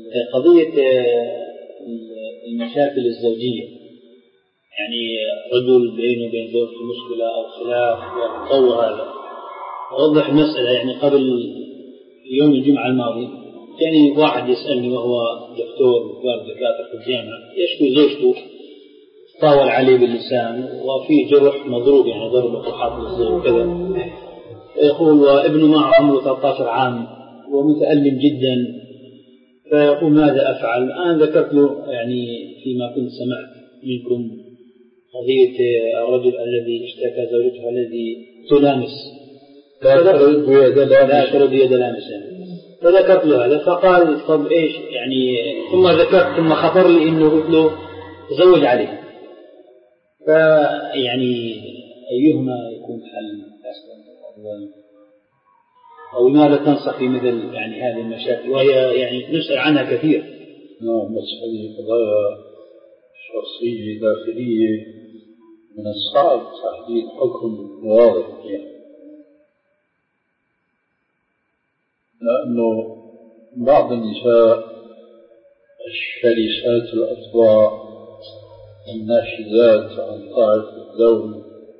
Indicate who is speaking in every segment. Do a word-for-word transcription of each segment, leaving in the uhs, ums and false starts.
Speaker 1: قضية المشاكل الزوجية، يعني رجل بينه وبين زوجته مشكلة أو خلاف وتطور هذا. أوضح المسألة. يعني قبل يوم الجمعة الماضي يعني واحد يسألني وهو دكتور وكبار دكاترة في الجامعة، يشكو زوجته طاول عليه باللسان وفي جرح مضروب، يعني ضرب وحاط بالزوج وكذا. يقول وابنه معه عمره ثلاثة عشر عام ومتألم جدا، فيقول ماذا أفعل؟ أنا ذكرت له يعني فيما كنت سمعت منكم قضية الرجل الذي اشتكى زوجته الذي تلامس لا ترد يد لامسا، فذكرت له هذا فقال طب إيش يعني، ثم ذكرت ثم خطر لي إنه قلت له تزوج عليه. فيعني أيهما يكون حل أصلا، أو ماذا تنصح في مثل يعني هذه المشاكل وهي يعني نسأل عنها كثير؟
Speaker 2: نعم، مسألة قضايا شخصية داخلية من الصعب تحديد حكم واضح فيها، لأنه بعض النساء الشرسات الأطباع الناشزات عن طاعة الزوج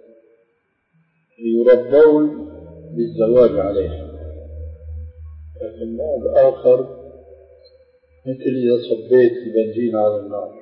Speaker 2: يربون بالزواج عليها، لكن بعض آخر مثل إذا صبيت البنزين على النار.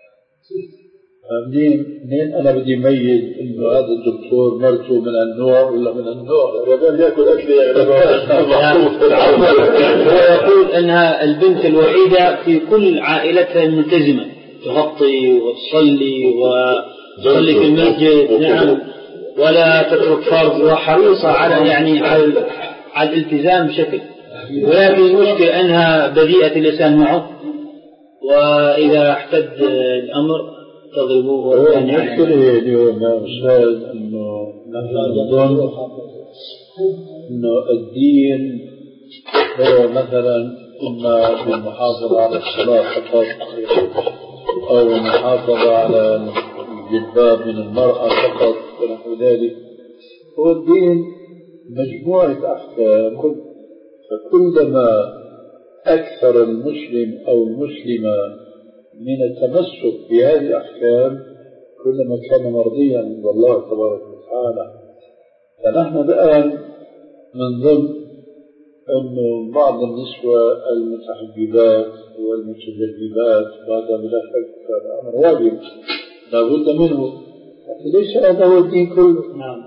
Speaker 2: منين منين أنا بدي أميز إنه هذا الدكتور مرته من النوع ولا من النوع؟ الرجال يأكل أكله يعني.
Speaker 1: هو يقول أنها البنت الوحيدة في كل عائلتها الملتزمة، تغطي وتصلي وتصلي في المسجد، نعم، ولا تترك فرض، وحريصة على يعني على على الالتزام بشكل، ولكن المشكلة أنها بذيئة اللسان معه، وإذا احتد الأمر تضربوه.
Speaker 2: المشكلة اليوم يا أستاذ إنه نظن إنه الدين هو مثلا إما بالمحافظة على الصلاة فقط أو المحافظة على الجلباب من المرأة فقط ونحو ذلك. هو الدين مجموعة أحكام، فكلما أكثر المسلم أو المسلمة من التمسك بهذه الأحكام كلما كان مرضيا عند الله تبارك وتعالى. فنحن الآن نظن أن بعض النسوة المتحجبات والمتجربات هذا بلا شك أمر واجب لا بد منه، لكن ليس هذا هو الدين كله.
Speaker 1: نعم.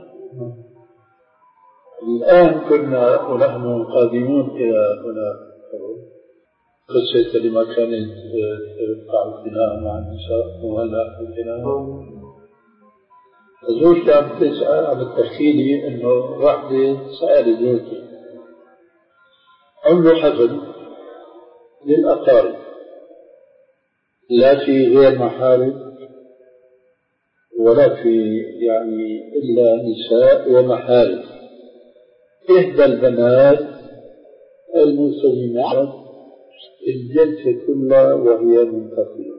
Speaker 2: الآن كنا ونحن قادمون إلى هنا قصة لما كانت تقع الزنا مع النساء وهلا الزنا. زوجتي عم تسأل عم تحكي لي إنه واحدة سألت زوجتي عملوا حفل للأقارب لا في غير محارم ولا في يعني إلا نساء ومحارم. إحدى البنات الملتزمات الجلسة كلها وهي منتقلة،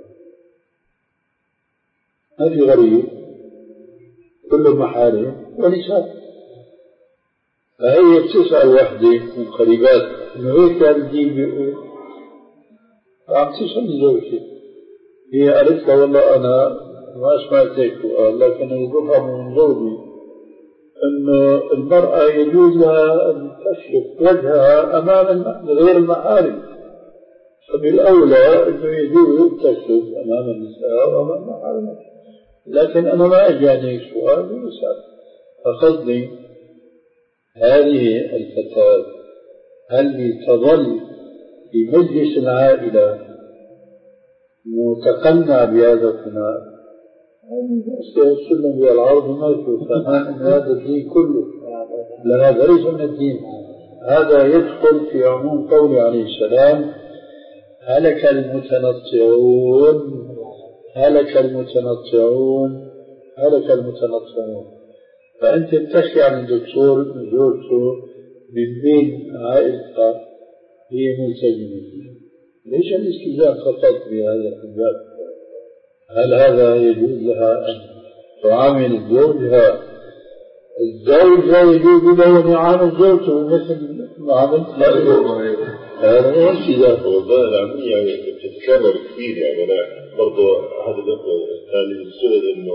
Speaker 2: هذه غريب، كل محارم ونساء. فهي بتسأل وحدة من قريبات إنه هيك الدين بيقول، فعم تسأل زوجتي، هي قالت لها والله أنا ما سمعت هيك سؤال، لكن أنا بفهم من زوجي إنه المرأة يجوز لها أن تكشف وجهها أمام غير المحارم، فبالأولى إنه يجوز تكشف أمام النساء وأمام المحارم. لكن أنا ما أجاني سؤال بمسألة، فقصدي هذه الفتاة هل تظل في مجلس العائلة متقنع بهذا الثناء؟ السنة هي العرض ما يشوف هذا الدين كله، لأن هذا ليس من الدين. هذا يدخل في عموم قوله عليه السلام هلك المتنطعون هلك المتنطعون هلك المتنطعون. فأنت بتحكي عن الدكتور زوجته من بين عائلتها هي ملتزمة، ليش الاستجابة فقط بهذا الحجاب؟ هل هذا يجوز لها أن تعامل زوجها؟ الزوج لا يجوز له أن يعامل زوجته مثل معاملة هذا هو الشيء ذاته والله العملية يعني بتتكرر كثير. يعني أنا برضه أحد الأخوة الثاني سئل إنه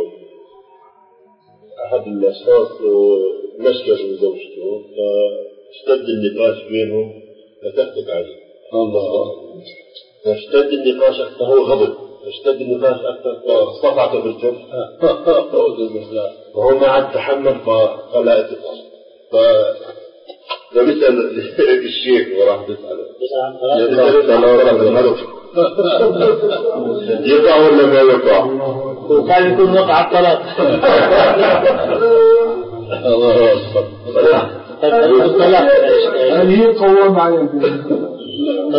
Speaker 2: أحد الأشخاص مشكل من زوجته فاشتد النقاش بينهم فتحتك عليه. الله. فاشتد النقاش أكثر، هو غضب، فاشتد النقاش أكثر فاصطفعته بالجرح. وهو ما عاد تحمل فخلاه يتفعل. ف فبسأل الشيخ وراح بسأله يقع ولا ما يقع؟
Speaker 1: وكان يكون وقع الطلاق.
Speaker 2: الله أكبر.
Speaker 1: الطلاق
Speaker 2: هل هي قوام على